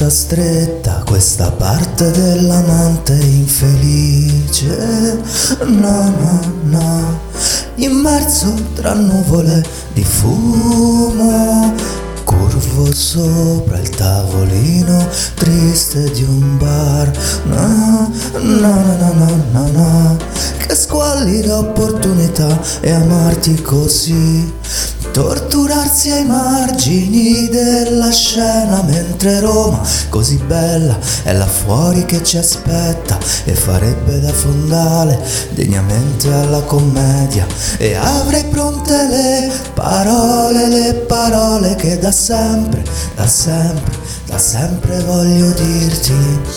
braccia stretta questa parte dell'amante infelice. No, no, no, immerso tra nuvole di fumo, curvo sopra il tavolino triste di un bar. No, no, no, no, no, no, no, che squallida opportunità è amarti così, torturarsi ai margini della scena, mentre Roma, così bella, è là fuori che ci aspetta e farebbe da fondale degnamente alla commedia. E avrei pronte le parole che da sempre, da sempre, da sempre voglio dirti.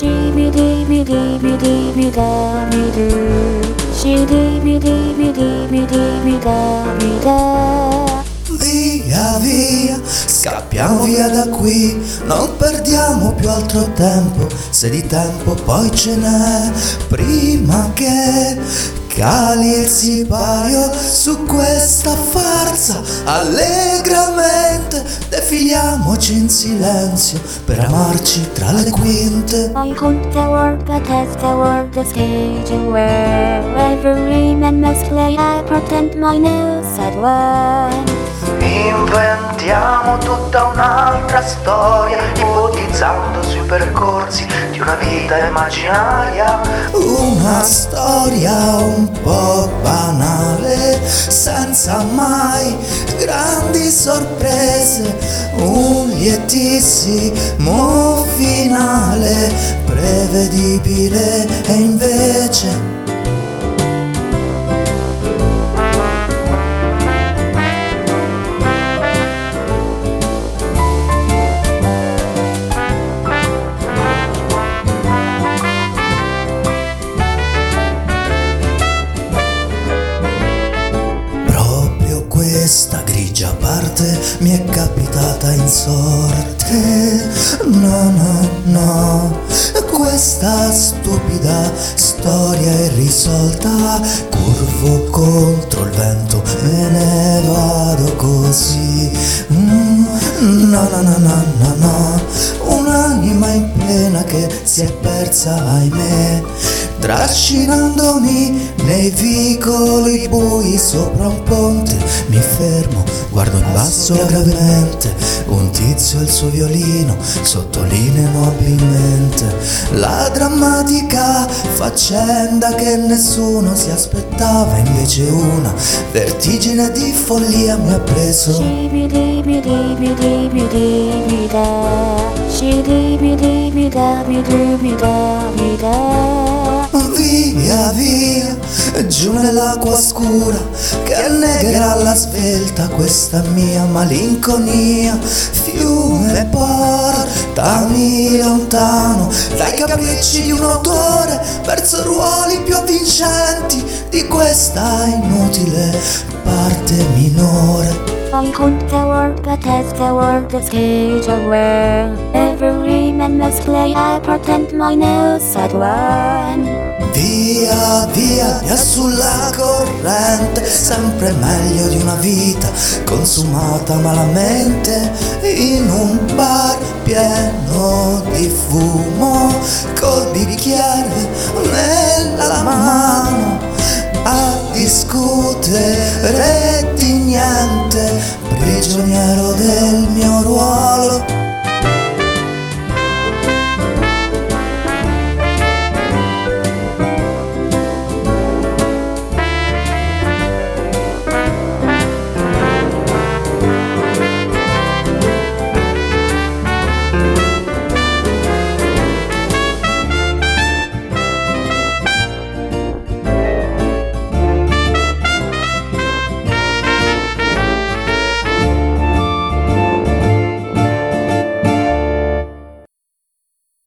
Via, via, scappiamo via da qui, non perdiamo più altro tempo, se di tempo poi ce n'è, prima che cali il sipario su questa farsa. Allegramente defiliamoci in silenzio per amarci tra le quinte. I hunt the world, but as the world is stage where every man must play, I pretend my new sad one. Inventiamo tutta un'altra storia, ipotizzando sui percorsi di una vita immaginaria. Una storia un po' banale, senza mai grandi sorprese, un lietissimo finale, prevedibile e invece questa grigia parte mi è capitata in sorte. No, no, no, questa stupida storia irrisolta, curvo contro il vento, me ne vado così. No, no, no, no, no, no, un'anima in pena che si è persa, ahimè, trascinandomi nei vicoli bui sopra un ponte. Mi fermo, guardo in basso gravemente, un tizio e il suo violino sottolineano abilmente la drammatica faccenda che nessuno si aspettava, invece una vertigine di follia mi ha preso. Via, via, giù nell'acqua scura che annegherà la svelta questa mia malinconia. Fiume, portami lontano dai capricci di un autore verso ruoli più avvincenti di questa inutile parte minore. I hunt the world, but as the world is stage where every man must play, I pretend my new sad one. Via, via, via sulla corrente, sempre meglio di una vita consumata malamente in un bar pieno di fumo, col bicchiere nella mano, a discutere di niente, prigioniero